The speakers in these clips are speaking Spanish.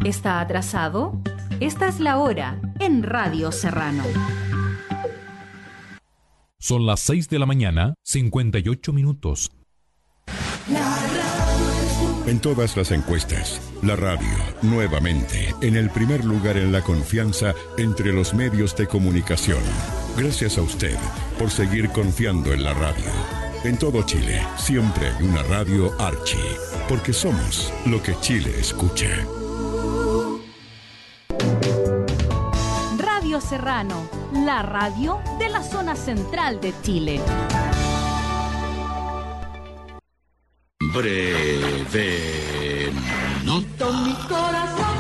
¿Está atrasado? Esta es la hora en Radio Serrano. Son las 6 de la mañana, 58 minutos. En todas las encuestas, la radio, nuevamente, en el primer lugar en la confianza entre los medios de comunicación. Gracias a usted por seguir confiando en la radio. En todo Chile, siempre hay una radio Archi, porque somos lo que Chile escucha. Radio Serrano, la radio de la zona central de Chile. Breve nota. Mi corazón.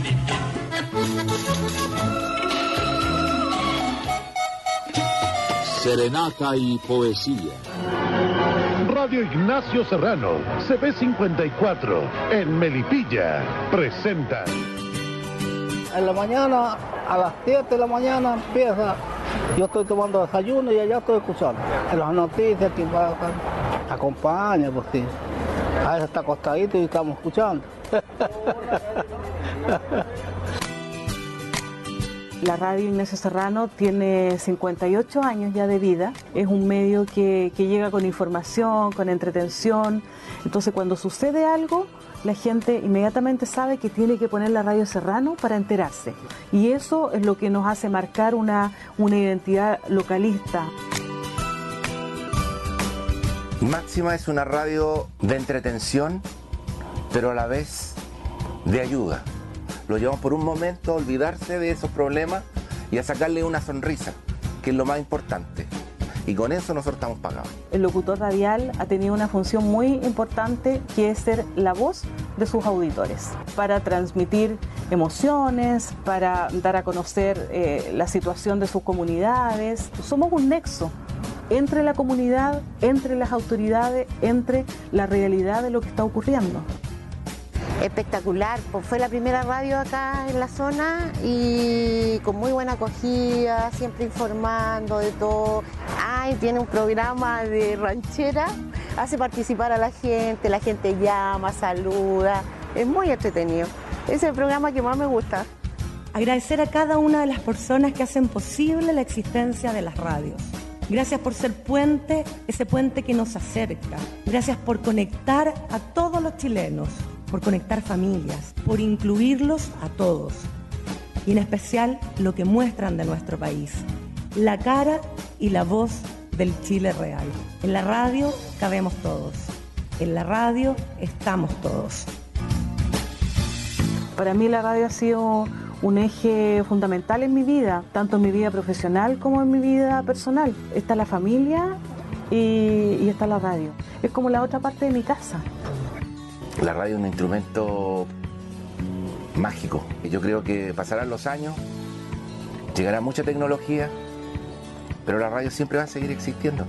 Serenata y poesía. Radio Ignacio Serrano, CB54, en Melipilla, presenta. En la mañana, a las 7 de la mañana empieza. Yo estoy tomando desayuno y allá estoy escuchando. En las noticias que acompaña, pues sí. A veces está acostadito y estamos escuchando. La radio Ignacio Serrano tiene 58 años ya de vida. Es un medio que llega con información, con entretención. Entonces, cuando sucede algo, la gente inmediatamente sabe que tiene que poner la radio Serrano para enterarse. Y eso es lo que nos hace marcar una identidad localista. Máxima es una radio de entretención, pero a la vez de ayuda. Lo llevamos por un momento a olvidarse de esos problemas y a sacarle una sonrisa, que es lo más importante. Y con eso nosotros estamos pagados. El locutor radial ha tenido una función muy importante, que es ser la voz de sus auditores, para transmitir emociones, para dar a conocer la situación de sus comunidades. Somos un nexo entre la comunidad, entre las autoridades, entre la realidad de lo que está ocurriendo. Espectacular, pues fue la primera radio acá en la zona y con muy buena acogida, siempre informando de todo. Tiene un programa de ranchera, hace participar a la gente llama, saluda, es muy entretenido. Es el programa que más me gusta. Agradecer a cada una de las personas que hacen posible la existencia de las radios. Gracias por ser puente, ese puente que nos acerca. Gracias por conectar a todos los chilenos, por conectar familias, por incluirlos a todos. Y en especial lo que muestran de nuestro país, la cara y la voz del Chile real. En la radio cabemos todos. En la radio estamos todos. Para mí la radio ha sido un eje fundamental en mi vida, tanto en mi vida profesional como en mi vida personal. Está la familia y está la radio. Es como la otra parte de mi casa. La radio es un instrumento mágico. Yo creo que pasarán los años, llegará mucha tecnología, pero la radio siempre va a seguir existiendo.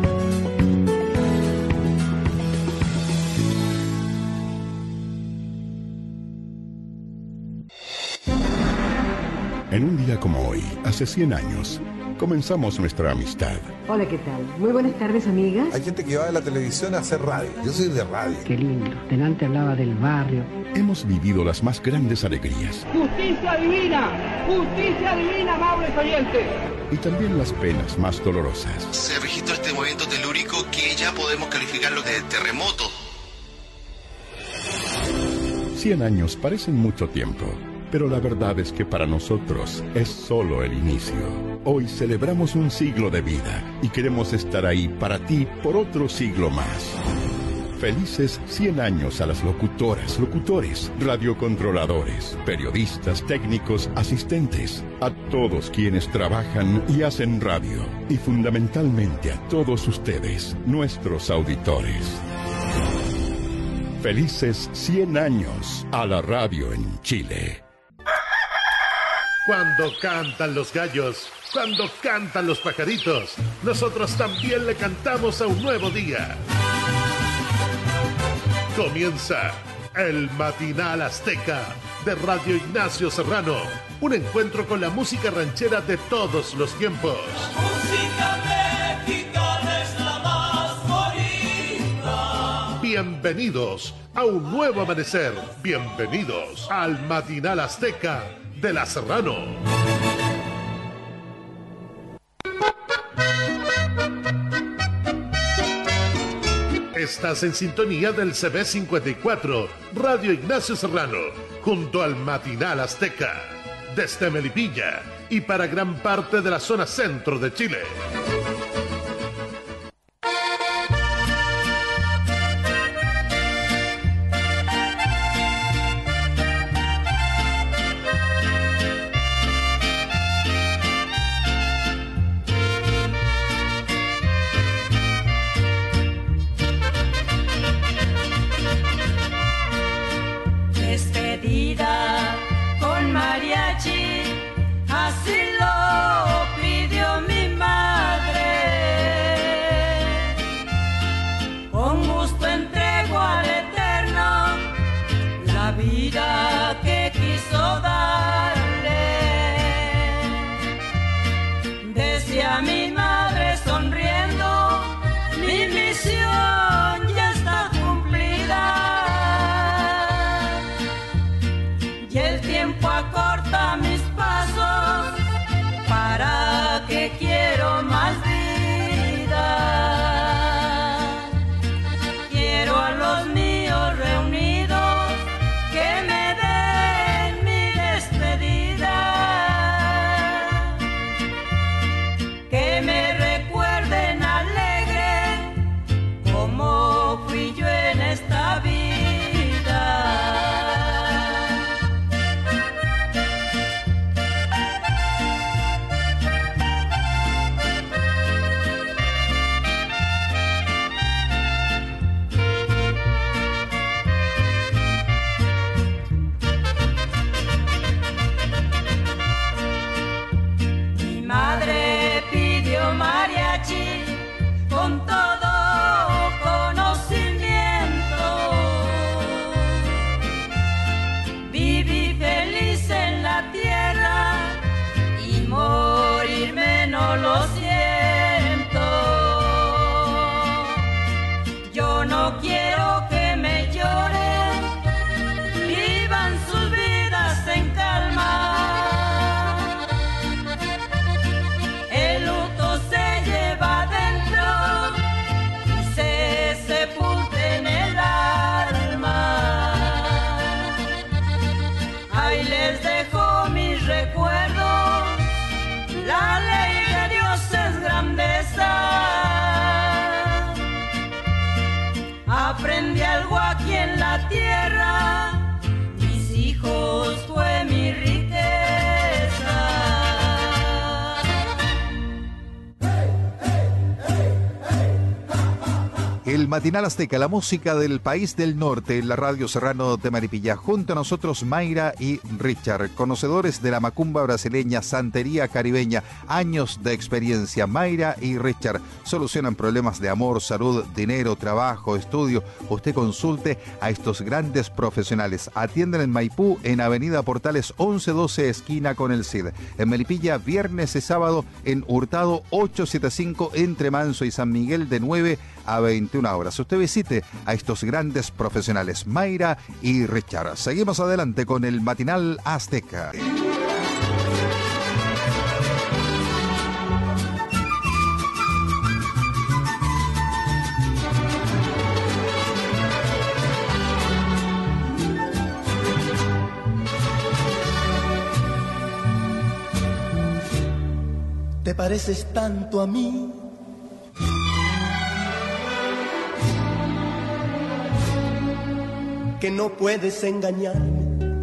En un día como hoy, hace 100 años, comenzamos nuestra amistad. Hola, ¿qué tal? Muy buenas tardes, amigas. Hay gente que va de la televisión a hacer radio. Yo soy de radio. Qué lindo. Delante hablaba del barrio. Hemos vivido las más grandes alegrías. ¡Justicia divina! ¡Justicia divina, amables oyentes! Y también las penas más dolorosas. Se registró este movimiento telúrico que ya podemos calificarlo de terremoto. 100 años parecen mucho tiempo, pero la verdad es que para nosotros es solo el inicio. Hoy celebramos un siglo de vida y queremos estar ahí para ti por otro siglo más. Felices 100 años a las locutoras, locutores, radiocontroladores, periodistas, técnicos, asistentes, a todos quienes trabajan y hacen radio, y fundamentalmente a todos ustedes, nuestros auditores. Felices 100 años a la radio en Chile. Cuando cantan los gallos, cuando cantan los pajaritos, nosotros también le cantamos a un nuevo día. Comienza el Matinal Azteca de Radio Ignacio Serrano, un encuentro con la música ranchera de todos los tiempos. Música mexicana es la más bonita. bienvenidos a un nuevo amanecer. Bienvenidos al Matinal Azteca de La Serrano. Estás en sintonía del CB54, Radio Ignacio Serrano, junto al Matinal Azteca, desde Melipilla y para gran parte de la zona centro de Chile. Despedida con mariachi, así lo pidió mi madre. Con gusto entrego al Eterno la vida que quiso darle. Decía mi madre sonriendo, mi misión ya está cumplida. Y el tiempo acorta mis pasos, para que quiero más vida. Quiero a los míos reunidos, que me den mi despedida. Que me recuerden alegre, como fui yo en esta vida. Madre pidió mariachi con todo conocimiento. Viví feliz en la tierra y morirme no lo siento. Yo no quiero que me lloren, vivan sus vidas en calma. La ley de Dios es grandeza. Aprendí algo aquí en la tierra, mis hijos fue mi riqueza. El Matinal Azteca, la música del país del norte, en la Radio Serrano de Melipilla. Junto a nosotros Mayra y Richard, conocedores de la macumba brasileña, santería caribeña, años de experiencia. Mayra y Richard solucionan problemas de amor, salud, dinero, trabajo, estudio. Usted consulte a estos grandes profesionales. Atienden en Maipú, en Avenida Portales 1112, esquina con el CID. En Melipilla, viernes y sábado, en Hurtado 875, entre Manso y San Miguel, de 9 a 21 horas. Usted visite a estos grandes profesionales, Mayra y Richard. Seguimos adelante con el Matinal Azteca. Te pareces tanto a mí, que no puedes engañarme.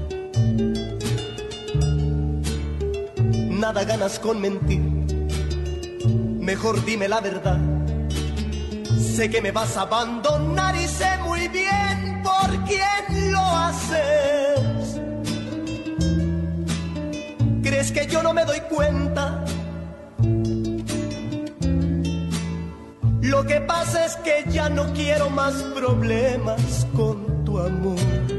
Nada ganas con mentir, mejor dime la verdad. Sé que me vas a abandonar y sé muy bien por quién lo haces. ¿Crees que yo no me doy cuenta? Lo que pasa es que ya no quiero más problemas con tu amor.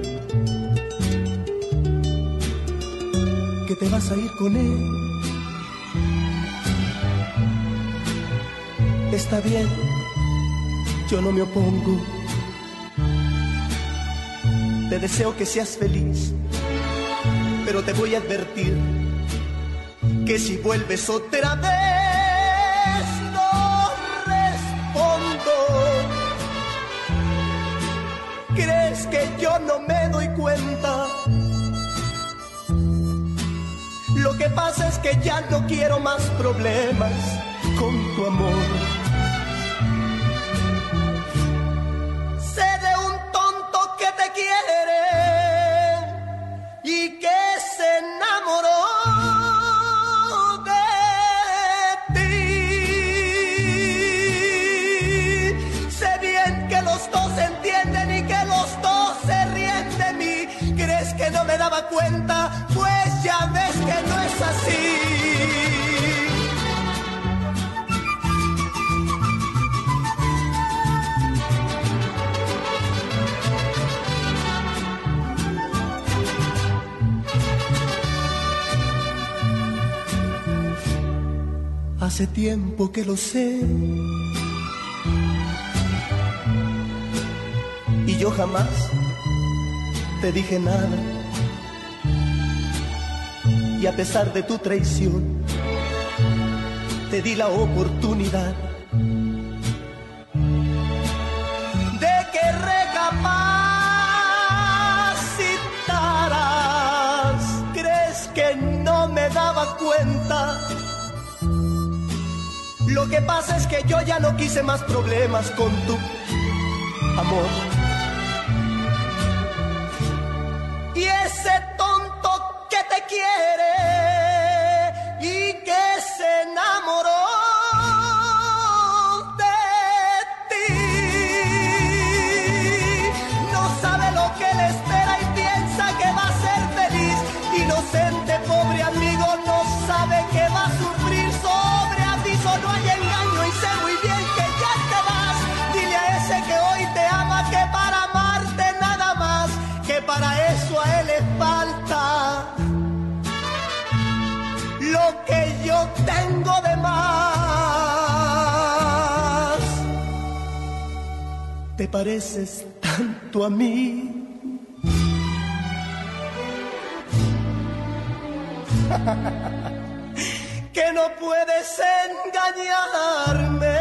Que te vas a ir con él. Está bien, yo no me opongo. Te deseo que seas feliz, pero te voy a advertir que si vuelves otra vez no respondo. ¿Crees que yo no me doy cuenta? Lo que pasa es que ya no quiero más problemas con tu amor. Sé de un tonto que te quiere y que se enamoró de ti. Sé bien que los dos se entienden y que los dos se ríen de mí. ¿Crees que no me daba cuenta? Pues ya ves que no es así. Hace tiempo que lo sé y yo jamás te dije nada. Y a pesar de tu traición, te di la oportunidad de que recapacitaras. ¿Crees que no me daba cuenta? Lo que pasa es que yo ya no quise más problemas con tu amor. Y ese tonto que te quiere y que se enamoró de ti, no sabe lo que le espera y piensa que va a ser feliz. Inocente, pobre amigo, no sabe que va a sufrir. Sobre aviso no hay engaño y sé muy bien que ya te vas. Dile a ese que hoy te ama que para amarte nada más, que para eso a él le falta lo que yo tengo de más. ¿Te pareces tanto a mí? Que no puedes engañarme.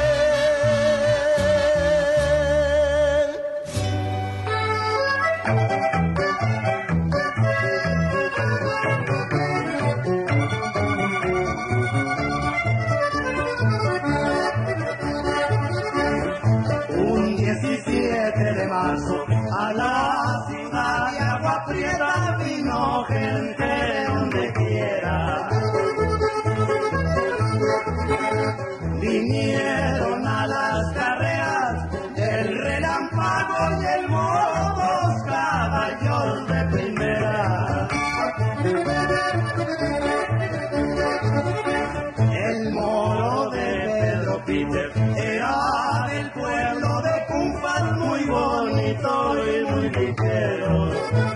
Un 17 de marzo a la ciudad de Agua Prieta vino gente de donde quiera. Vinieron a las carreras el relámpago y el moro, dos caballos de primera. El moro de Pedro Peter era del pueblo de Cumpas, muy bonito y muy ligero.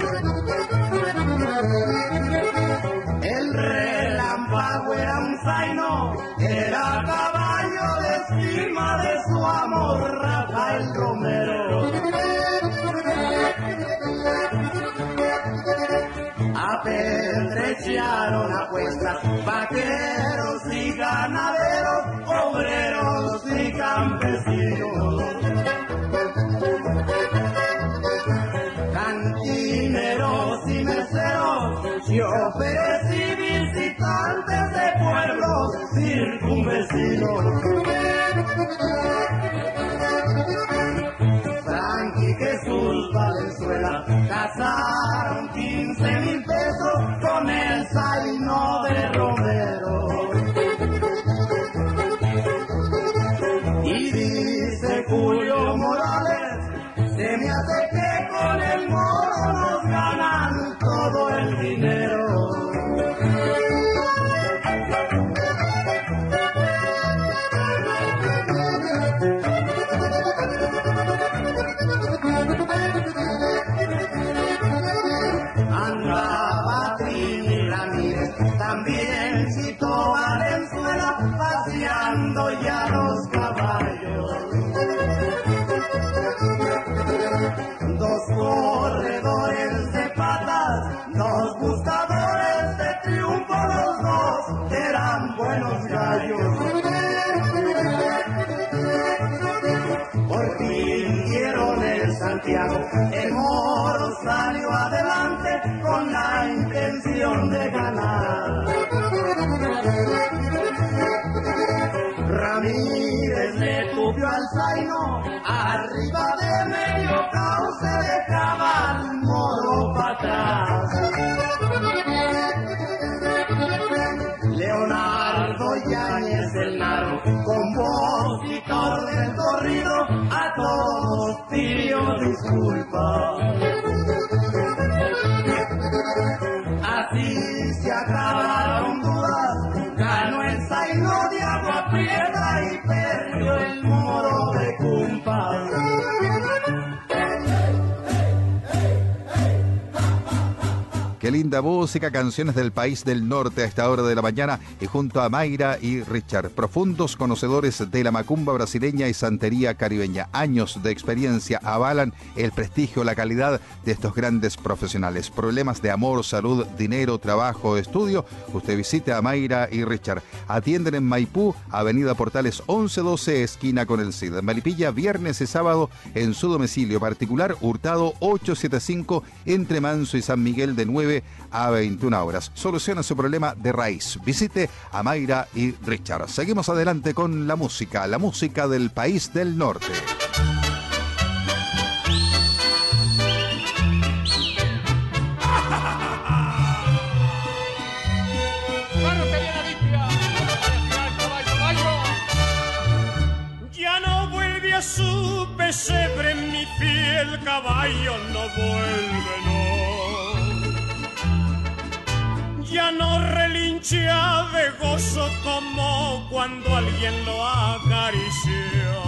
El relámpago era un zaino, era caballo de estima de su amor Rafael Romero. Apetrecharon apuestas, vaqueros y ganaderos, obreros y campesinos. Cantineros y meseros, choferes y visitantes de pueblos circunvecinos. Frank y Jesús Valenzuela casaron 15,000 pesos con el zaino de Romero. Y dice Julio Morales, se me hace que con el moro nos ganan todo el dinero. Santiago, el moro salió adelante con la intención de ganar. Ramírez le tupió al zaino, arriba de medio cauce dejaba al moro para atrás. Leonardo Yáñez del Narro, compositor del corrido, a todos pidió disculpas. Así se acabaron dudas, ganó el zaino de Agua Prieta y perdió el moro de Cumpa. Qué linda música, canciones del país del norte a esta hora de la mañana, y junto a Mayra y Richard, profundos conocedores de la macumba brasileña y santería caribeña. Años de experiencia avalan el prestigio, la calidad de estos grandes profesionales. Problemas de amor, salud, dinero, trabajo, estudio, usted visite a Mayra y Richard. Atienden en Maipú, Avenida Portales 1112, esquina con el CID. Melipilla, viernes y sábado en su domicilio particular, Hurtado 875, entre Manso y San Miguel, de 9 a 21 horas. Soluciona su problema de raíz. Visite a Mayra y Richard. Seguimos adelante con la música del país del norte. Ya no vuelve a su pesebre, mi fiel caballo no vuelve, no. Ya no relincha de gozo como cuando alguien lo acarició.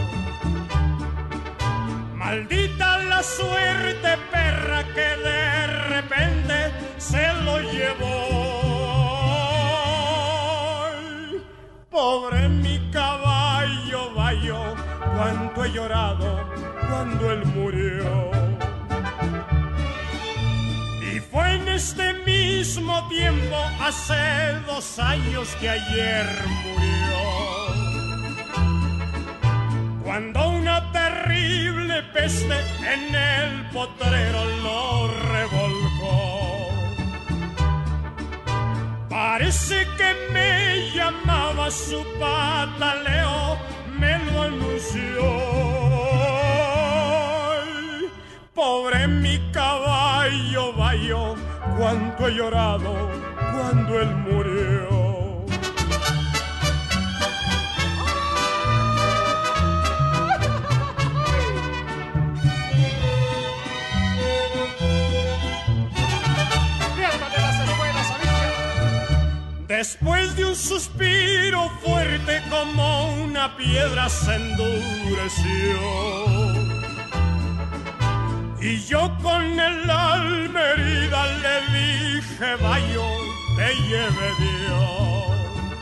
Maldita la suerte, perra, que de repente se lo llevó. Pobre mi caballo, vayo, cuánto he llorado cuando él murió. Y fue en este mismo tiempo, hace 2 años que ayer murió, cuando una terrible peste en el potrero lo revolcó. Parece que me llamaba su pataleo, me lo anunció. Pobre mi caballo, vayo, cuánto he llorado cuando él murió. Después de un suspiro fuerte como una piedra se endureció, y yo con el alma herida le dije, vayo, te lleve Dios.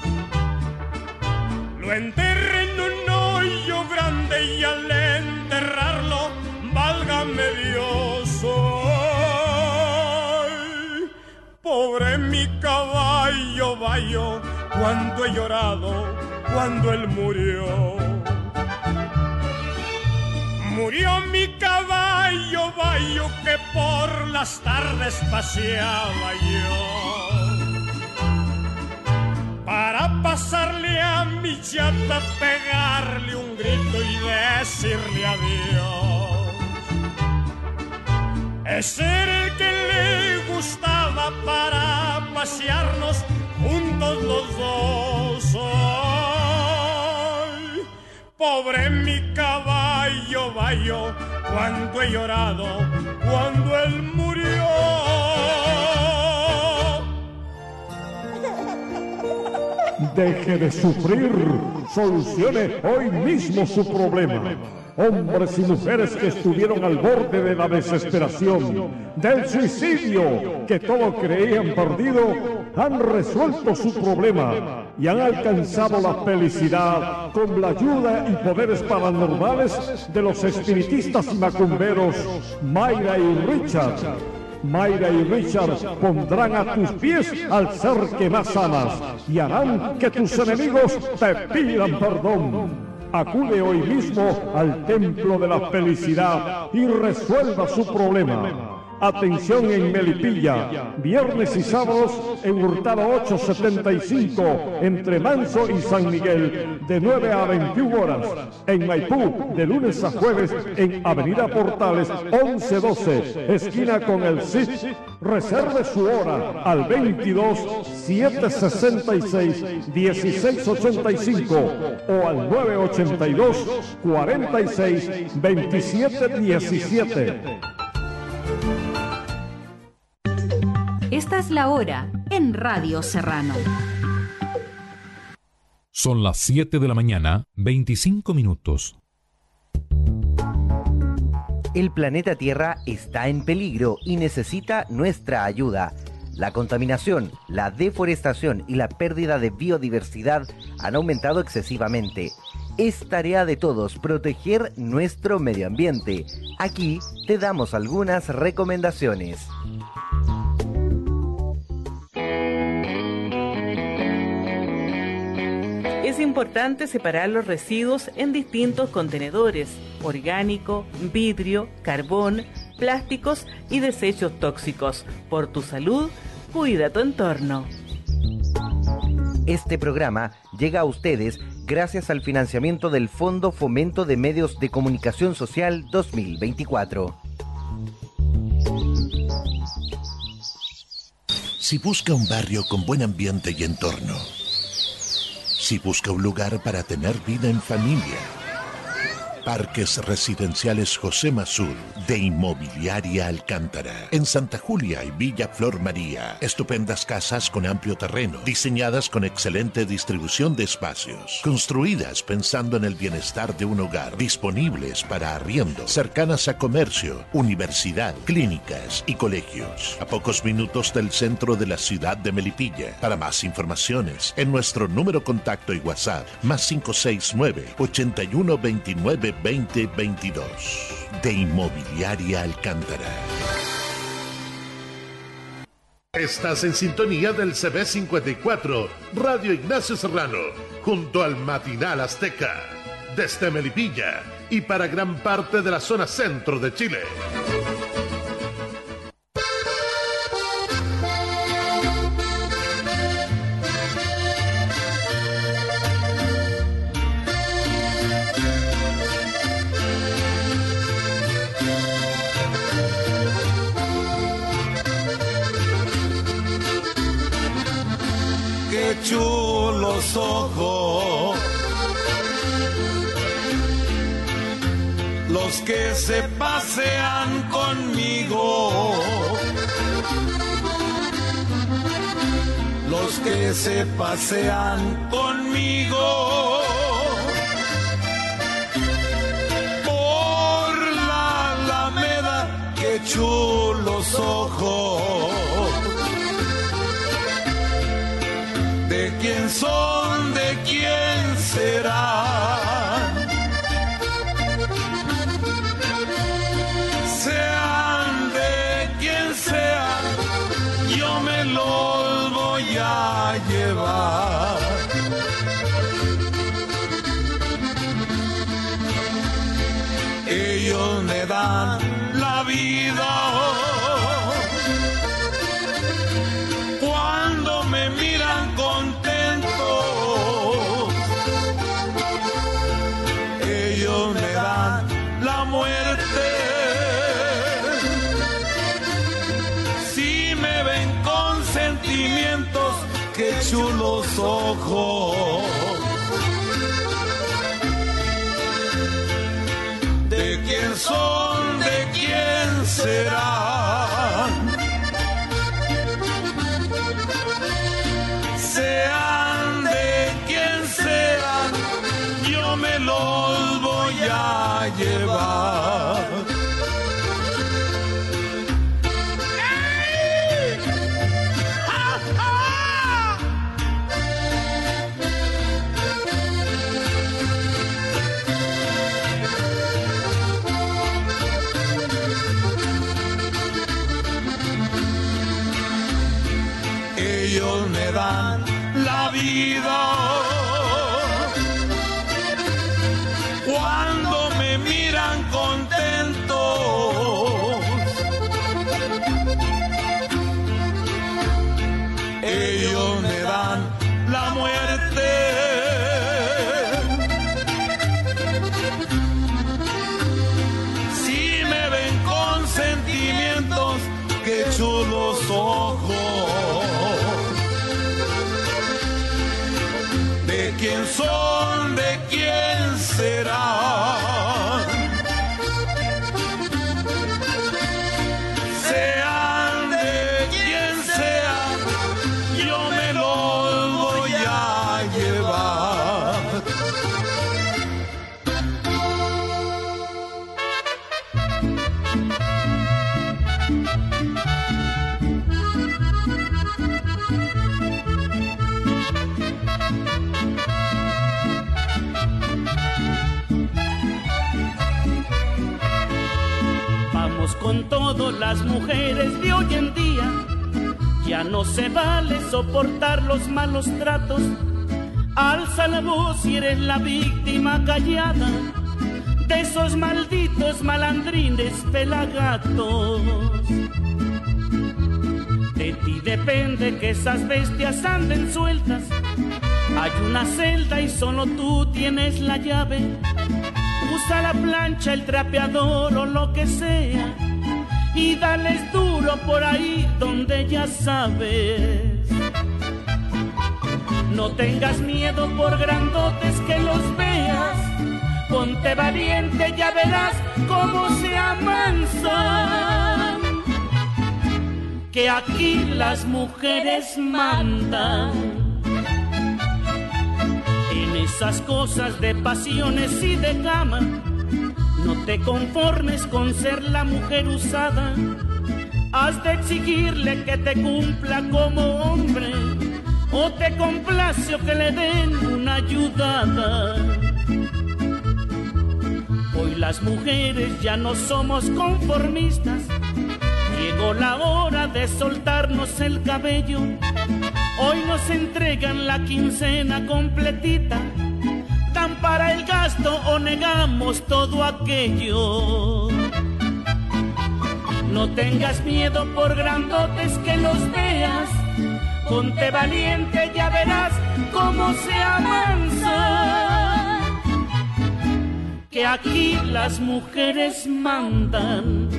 Lo enterré en un hoyo grande y al enterrarlo, válgame Dios, ay, pobre mi caballo, vayo, cuánto he llorado cuando él murió. Murió mi caballo, vayo, que por las tardes paseaba yo, para pasarle a mi chata, pegarle un grito y decirle adiós. Ese era el que le gustaba para pasearnos juntos los dos. Ay, pobre mi caballo, vayo, cuánto he llorado cuando él murió. Deje de sufrir, solucione hoy mismo su problema. Hombres y mujeres que estuvieron al borde de la desesperación, del suicidio, que todo creían perdido, han resuelto su problema y han alcanzado la felicidad con la ayuda y poderes paranormales de los espiritistas y macumberos Mayra y Richard. Mayra y Richard pondrán a tus pies al ser que más amas y harán que tus enemigos te pidan perdón. Acude hoy mismo al Templo de la Felicidad y resuelva su problema. Atención en Melipilla, viernes y sábados en Hurtado 875, entre Manso y San Miguel, de 9 a 21 horas. En Maipú, de lunes a jueves, en Avenida Portales 1112, esquina con el CID. Reserve su hora al 22 766 1685 o al 982 46 27 17. Esta es la hora en Radio Serrano. Son las 7 de la mañana, 25 minutos. El planeta Tierra está en peligro y necesita nuestra ayuda. La contaminación, la deforestación y la pérdida de biodiversidad han aumentado excesivamente. Es tarea de todos proteger nuestro medio ambiente. Aquí te damos algunas recomendaciones. Es importante separar los residuos en distintos contenedores: orgánico, vidrio, carbón, plásticos y desechos tóxicos. Por tu salud, cuida tu entorno. Este programa llega a ustedes gracias al financiamiento del Fondo Fomento de Medios de Comunicación Social 2024. Si busca un barrio con buen ambiente y entorno, si busca un lugar para tener vida en familia, Parques Residenciales José Mazur de Inmobiliaria Alcántara. En Santa Julia y Villa Flor María. Estupendas casas con amplio terreno, diseñadas con excelente distribución de espacios, construidas pensando en el bienestar de un hogar, disponibles para arriendo, cercanas a comercio, universidad, clínicas y colegios. A pocos minutos del centro de la ciudad de Melipilla. Para más informaciones, en nuestro número contacto y WhatsApp, +569 81 29 2022. De Inmobiliaria Alcántara. Estás en sintonía del CB54, Radio Ignacio Serrano, junto al Matinal Azteca, desde Melipilla y para gran parte de la zona centro de Chile. Chulos ojos, los que se pasean conmigo, los que se pasean conmigo por la Alameda. Qué chulos ojos. ¿De quién son? ¿De quién serán? Sean de quien sean, yo me los voy a llevar. Ellos me dan la vida cuando me miran contentos. Ellos me dan la muerte si me ven con sentimientos. Qué chulos ojos. ¿De quién son? ¿De quién serán? Sean de quien sean, yo me los voy a llevar. ¡Ey! ¡Ja, ja! Ellos me dan la vida con todo, las mujeres de hoy en día. Ya no se vale soportar los malos tratos. Alza la voz si eres la víctima callada de esos malditos malandrines pelagatos. De ti depende que esas bestias anden sueltas. Hay una celda y solo tú tienes la llave. Usa la plancha, el trapeador o lo que sea y dales duro por ahí donde ya sabes. No tengas miedo por grandotes que los veas. Ponte valiente, ya verás cómo se amansan. Que aquí las mujeres mandan. En esas cosas de pasiones y de cama, no te conformes con ser la mujer usada. Has de exigirle que te cumpla como hombre, o te complace o que le den una ayudada. Hoy las mujeres ya no somos conformistas. Llegó la hora de soltarnos el cabello. Hoy nos entregan la quincena completita. Dan para el gasto o negamos todo aquello. No tengas miedo por grandotes que los veas. Ponte valiente, ya verás cómo se amansan. Que aquí las mujeres mandan.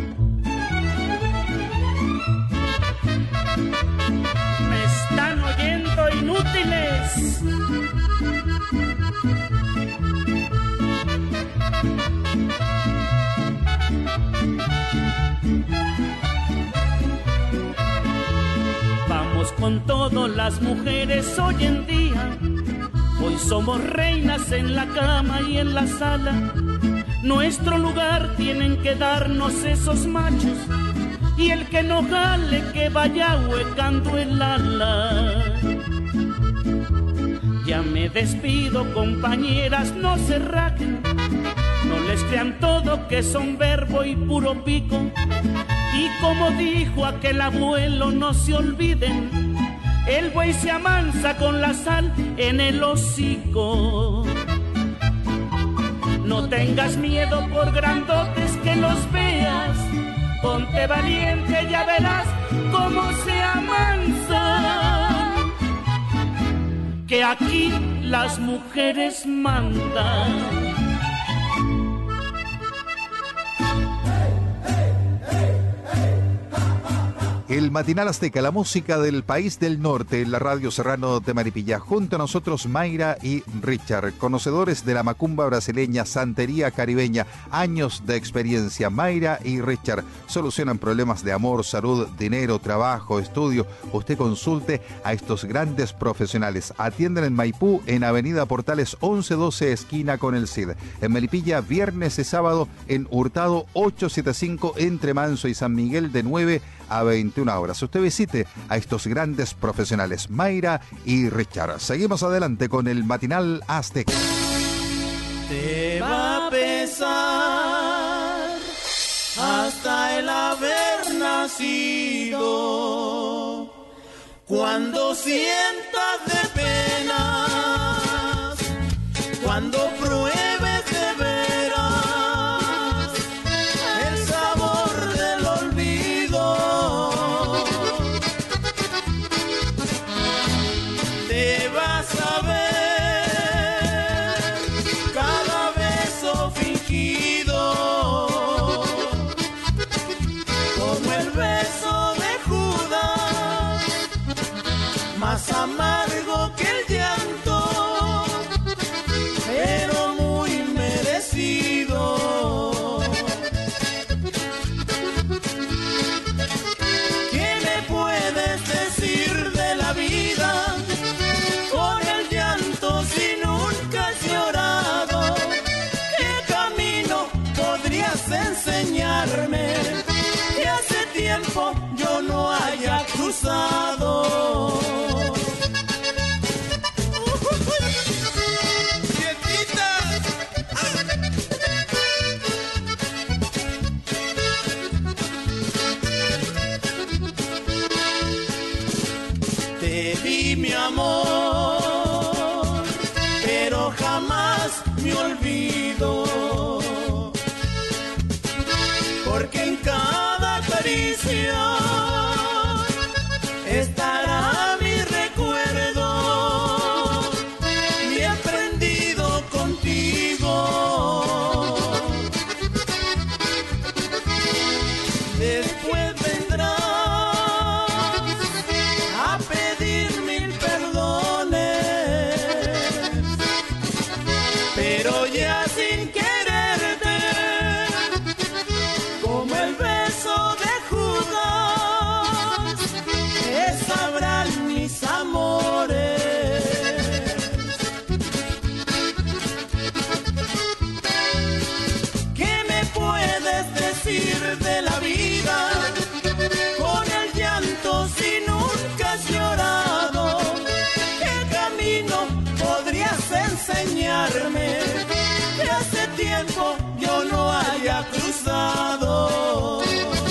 ¿Me están oyendo, inútiles? Vamos con todo, las mujeres hoy en día. Hoy somos reinas en la cama y en la sala. Nuestro lugar tienen que darnos esos machos. Y el que no jale, que vaya huecando el ala. Ya me despido, compañeras, no se rajen. No les crean todo que son verbo y puro pico. Y como dijo aquel abuelo, no se olviden, el buey se amansa con la sal en el hocico. No tengas miedo por grandotes que los veas. Ponte valiente, ya verás cómo se amansan. Que aquí las mujeres mandan. El Matinal Azteca, la música del país del norte, en la radio Serrano de Maripillá. Junto a nosotros Mayra y Richard, conocedores de la macumba brasileña, santería caribeña, años de experiencia. Mayra y Richard solucionan problemas de amor, salud, dinero, trabajo, estudio. Usted consulte a estos grandes profesionales. Atienden en Maipú, en Avenida Portales 1112, esquina con el CID. En Melipilla, viernes y sábado, en Hurtado 875, entre Manso y San Miguel, de 9 a 21 horas. Usted visite a estos grandes profesionales, Mayra y Richard. Seguimos adelante con el Matinal Azteca. Te va a pesar hasta el haber nacido, cuando sientas de penas, cuando pruebes de veras el sabor del olvido. Te vas a ver cada beso fingido como el beso de Judas, más amargo que el llanto, pero muy merecido. ¿Qué me puedes decir de la vida con el llanto si nunca has llorado? ¿Qué camino podrías enseñarme que hace tiempo yo no haya cruzado? de la vida, con el llanto si nunca has llorado. ¿Qué camino podrías enseñarme que hace tiempo yo no haya cruzado?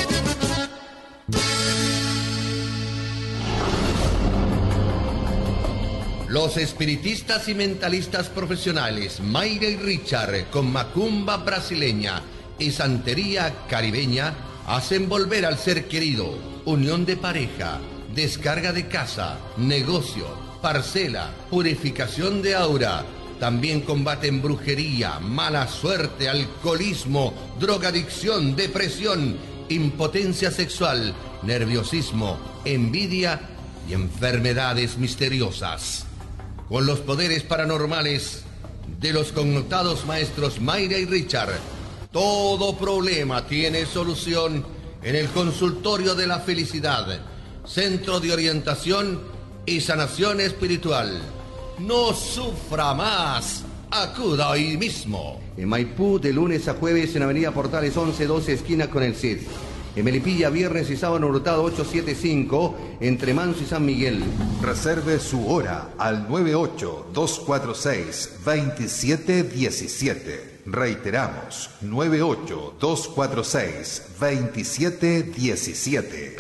Los espiritistas y mentalistas profesionales Mayra y Richard, con macumba brasileña y santería caribeña, hacen volver al ser querido, unión de pareja, descarga de casa, negocio, parcela, purificación de aura. También combaten brujería, mala suerte, alcoholismo, drogadicción, depresión, impotencia sexual, nerviosismo, envidia y enfermedades misteriosas. Con los poderes paranormales de los connotados maestros Mayra y Richard, todo problema tiene solución en el Consultorio de la Felicidad, Centro de Orientación y Sanación Espiritual. No sufra más, acuda hoy mismo. En Maipú, de lunes a jueves, en Avenida Portales 11-12, esquina con el CID. En Melipilla, viernes y sábado en Hurtado 875, entre Manso y San Miguel. Reserve su hora al 98-246-2717. Reiteramos, 98-246-2717.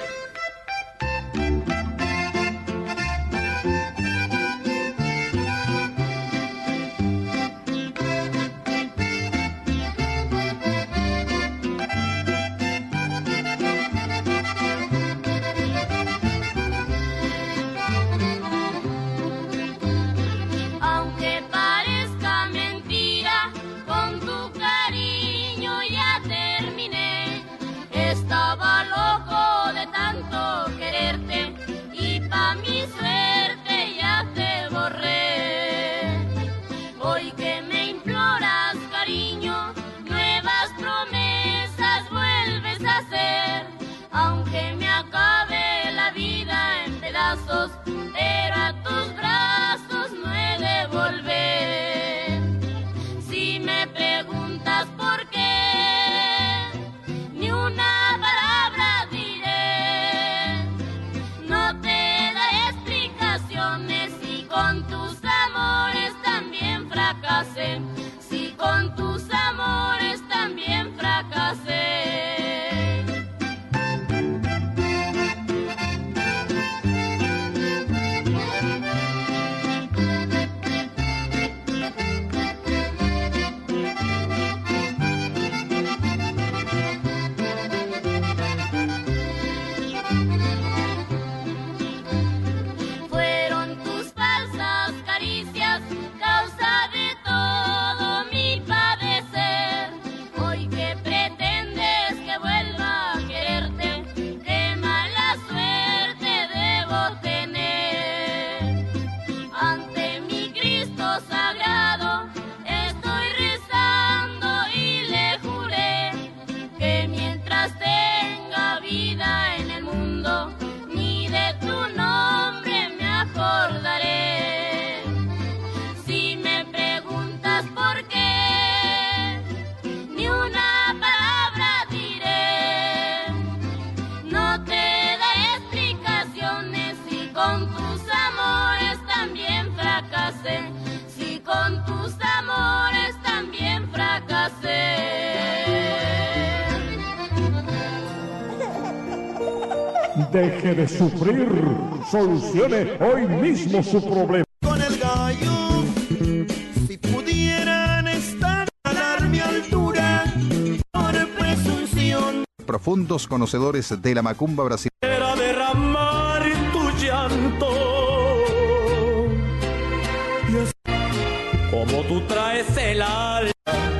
Pero a tus brazos no he de volver. Si me preguntas por qué, ni una palabra diré. No te daré explicaciones si con tus amores también fracasé. Si con tus amores también fracasé. Si con tus amores también fracasé. Deje de sufrir, solucione hoy mismo su problema. Con el gallo, si pudieran estar a mi altura, por presunción. Profundos conocedores de la macumba brasileña. Era derramar tu llanto. Como tú traes el alma.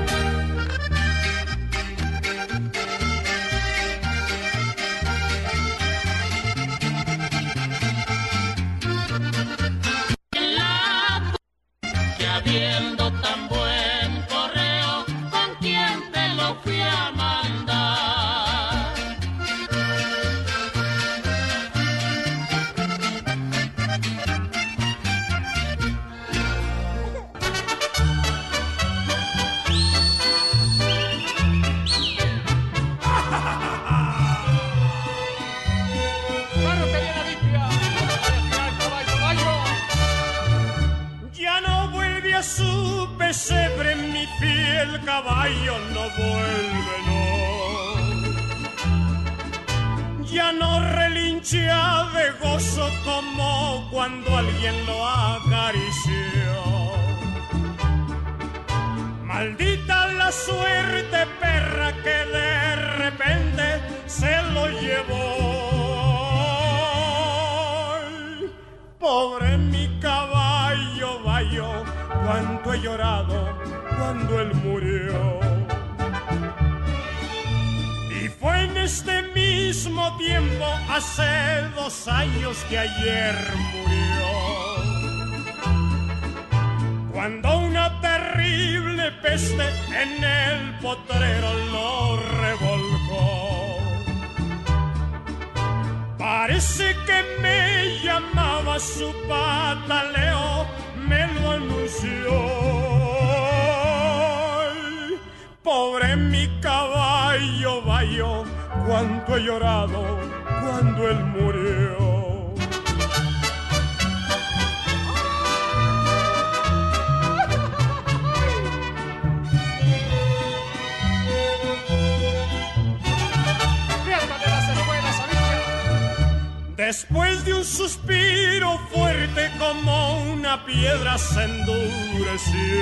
Que habiendo tan buen correo, ¿con quién te lo fui a mandar? caballo no vuelve, no. Ya no relincha de gozo como cuando alguien lo acarició. Maldita la suerte, perra, que de repente se lo llevó. Pobre mi caballo, vayo, cuánto he llorado cuando él murió. Y fue en este mismo tiempo, hace 2 años que ayer murió, cuando una terrible peste en el potrero lo revolcó. Parece que me llamaba su pataleo, me lo anunció. Ay, pobre mi caballo, vayo, cuánto he llorado cuando él murió. Después de un suspiro fuerte como una piedra se endureció,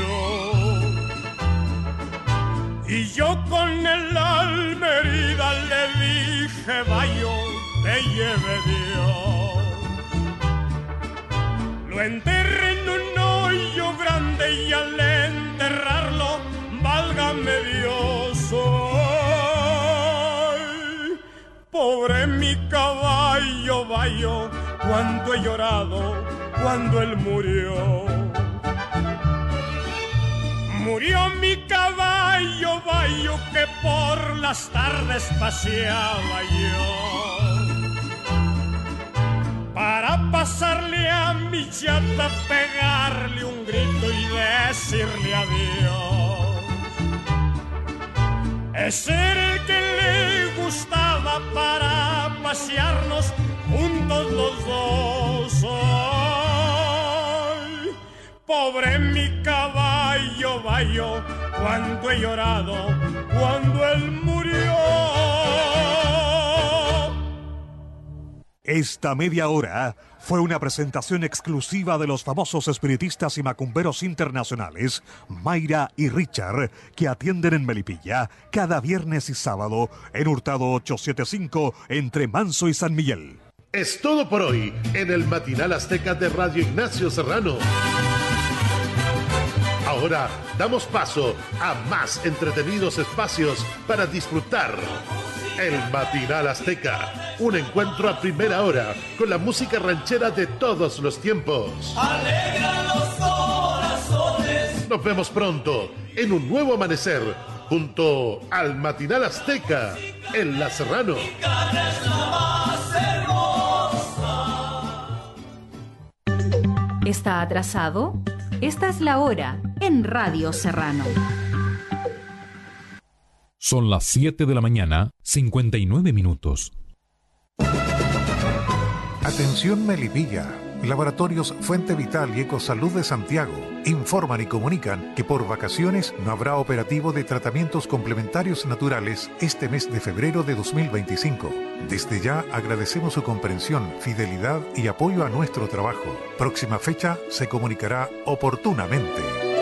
y yo con el alma herida le dije, vayo, te lleve Dios. Lo enterré en un hoyo grande y al enterrarlo, válgame Dios. Ay, pobre mi caballo, vayo, cuánto he llorado cuando él murió. Murió mi caballo, vayo, que por las tardes paseaba yo, para pasarle a mi chata, pegarle un grito y decirle adiós. Ese era el que le gustaba para pasearnos juntos los dos. Ay, pobre mi caballo, vayo, cuánto he llorado cuando él murió. Esta media hora fue una presentación exclusiva de los famosos espiritistas y macumberos internacionales Mayra y Richard, que atienden en Melipilla cada viernes y sábado en Hurtado 875 entre Manso y San Miguel. Es todo por hoy en el Matinal Azteca de Radio Ignacio Serrano. Ahora damos paso a más entretenidos espacios para disfrutar. El Matinal Azteca, un encuentro a primera hora con la música ranchera de todos los tiempos. Alegra los corazones. Nos vemos pronto en un nuevo amanecer junto al Matinal Azteca en La Serrano. ¿Está atrasado? Esta es la hora en Radio Serrano. Son las 7 de la mañana, 59 minutos. Atención Melipilla. Laboratorios Fuente Vital y Ecosalud de Santiago informan y comunican que por vacaciones no habrá operativo de tratamientos complementarios naturales este mes de febrero de 2025. Desde ya agradecemos su comprensión, fidelidad y apoyo a nuestro trabajo. Próxima fecha se comunicará oportunamente.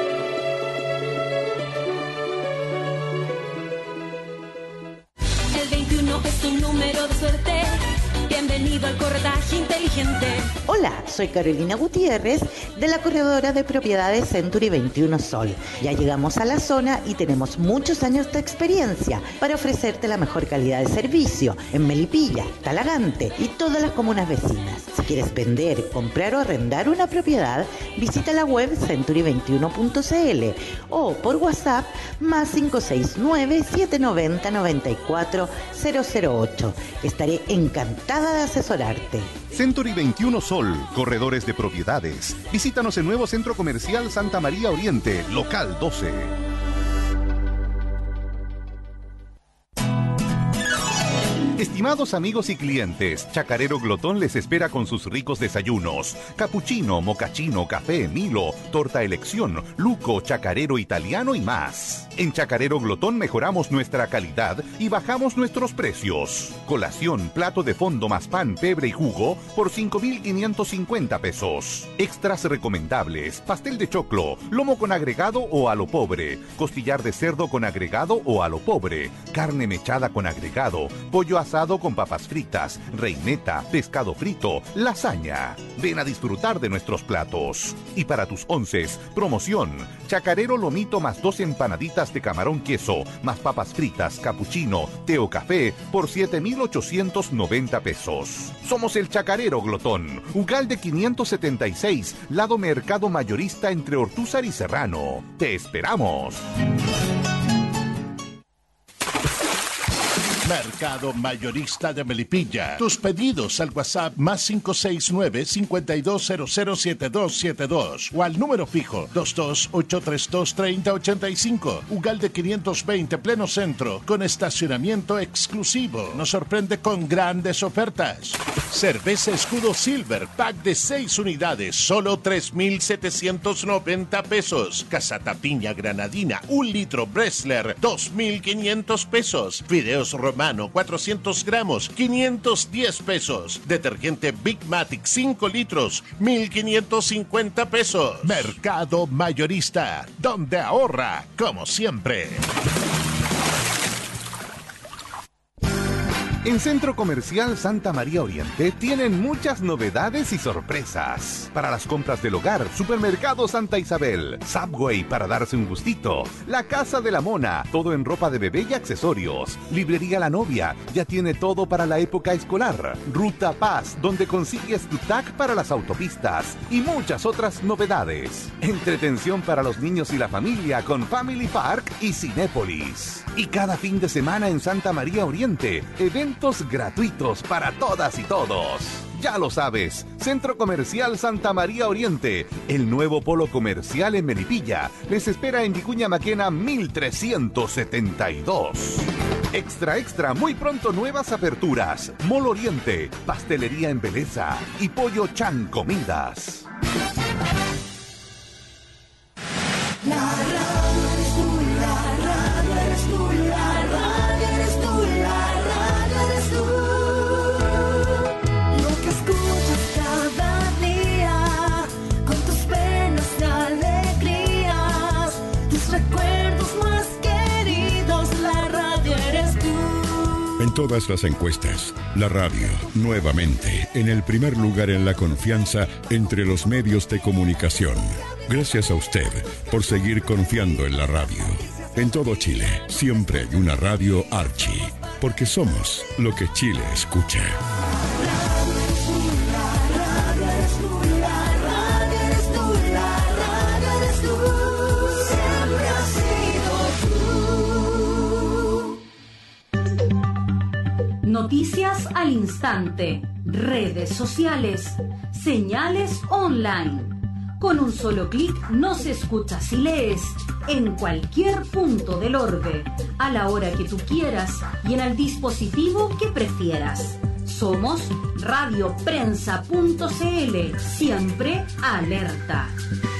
El 21 es un número de suerte. Bienvenido al corretaje inteligente. Hola, soy Carolina Gutiérrez de la corredora de propiedades Century 21 Sol. Ya llegamos a la zona y tenemos muchos años de experiencia para ofrecerte la mejor calidad de servicio en Melipilla, Talagante y todas las comunas vecinas. Si quieres vender, comprar o arrendar una propiedad, visita la web century21.cl o por WhatsApp más 569-790-94008. Estaré encantada de asesorarte. Century 21 Sol, corredores de propiedades. Visítanos en nuevo Centro Comercial Santa María Oriente, local 12. Estimados amigos y clientes, Chacarero Glotón les espera con sus ricos desayunos. Capuchino, mocachino, café, Milo, torta elección, luco, chacarero italiano y más. En Chacarero Glotón mejoramos nuestra calidad y bajamos nuestros precios. Colación, plato de fondo más pan, pebre y jugo por 5.550 pesos. Extras recomendables, pastel de choclo, lomo con agregado o a lo pobre, costillar de cerdo con agregado o a lo pobre, carne mechada con agregado, pollo asado con papas fritas, reineta, pescado frito, lasaña. Ven a disfrutar de nuestros platos. Y para tus onces, promoción, chacarero lomito más 2 empanaditas de camarón queso, más papas fritas, capuchino, té o café por 7.890 pesos. Somos el Chacarero Glotón, Ugalde 576, lado Mercado Mayorista entre Ortúzar y Serrano. ¡Te esperamos! Mercado Mayorista de Melipilla. Tus pedidos al WhatsApp más 569-52007272 o al número fijo 228323085. Ugalde 520 pleno centro con estacionamiento exclusivo. Nos sorprende con grandes ofertas. Cerveza Escudo Silver, pack de 6 unidades, solo 3.790 pesos. Casata Piña Granadina, 1 litro Bresler, 2.500 pesos. Fideos Romano, 400 gramos, 510 pesos. Detergente Big Matic, 5 litros, 1.550 pesos. Mercado Mayorista, donde ahorra, como siempre. En Centro Comercial Santa María Oriente tienen muchas novedades y sorpresas. Para las compras del hogar, Supermercado Santa Isabel, Subway para darse un gustito, La Casa de la Mona, todo en ropa de bebé y accesorios, Librería La Novia, ya tiene todo para la época escolar, Ruta Paz, donde consigues tu tag para las autopistas y muchas otras novedades. Entretención para los niños y la familia con Family Park y Cinépolis. Y cada fin de semana en Santa María Oriente, eventos gratuitos para todas y todos. Ya lo sabes, Centro Comercial Santa María Oriente, el nuevo polo comercial en Melipilla, les espera en Vicuña Maquena 1372. Extra, muy pronto nuevas aperturas. Mall Oriente, pastelería en Beleza y Pollo Chan Comidas. La radio eres tú, la radio eres tú, la radio eres tú, la radio eres tú. Lo que escuchas cada día, con tus penas y alegrías, tus recuerdos más queridos, la radio eres tú. En todas las encuestas, la radio, nuevamente, en el primer lugar en la confianza entre los medios de comunicación. Gracias a usted por seguir confiando en la radio. En todo Chile, siempre hay una radio Archie, porque somos lo que Chile escucha. Noticias al instante, redes sociales, señales online. Con un solo clic nos escuchas y lees en cualquier punto del orbe, a la hora que tú quieras y en el dispositivo que prefieras. Somos radioprensa.cl, siempre alerta.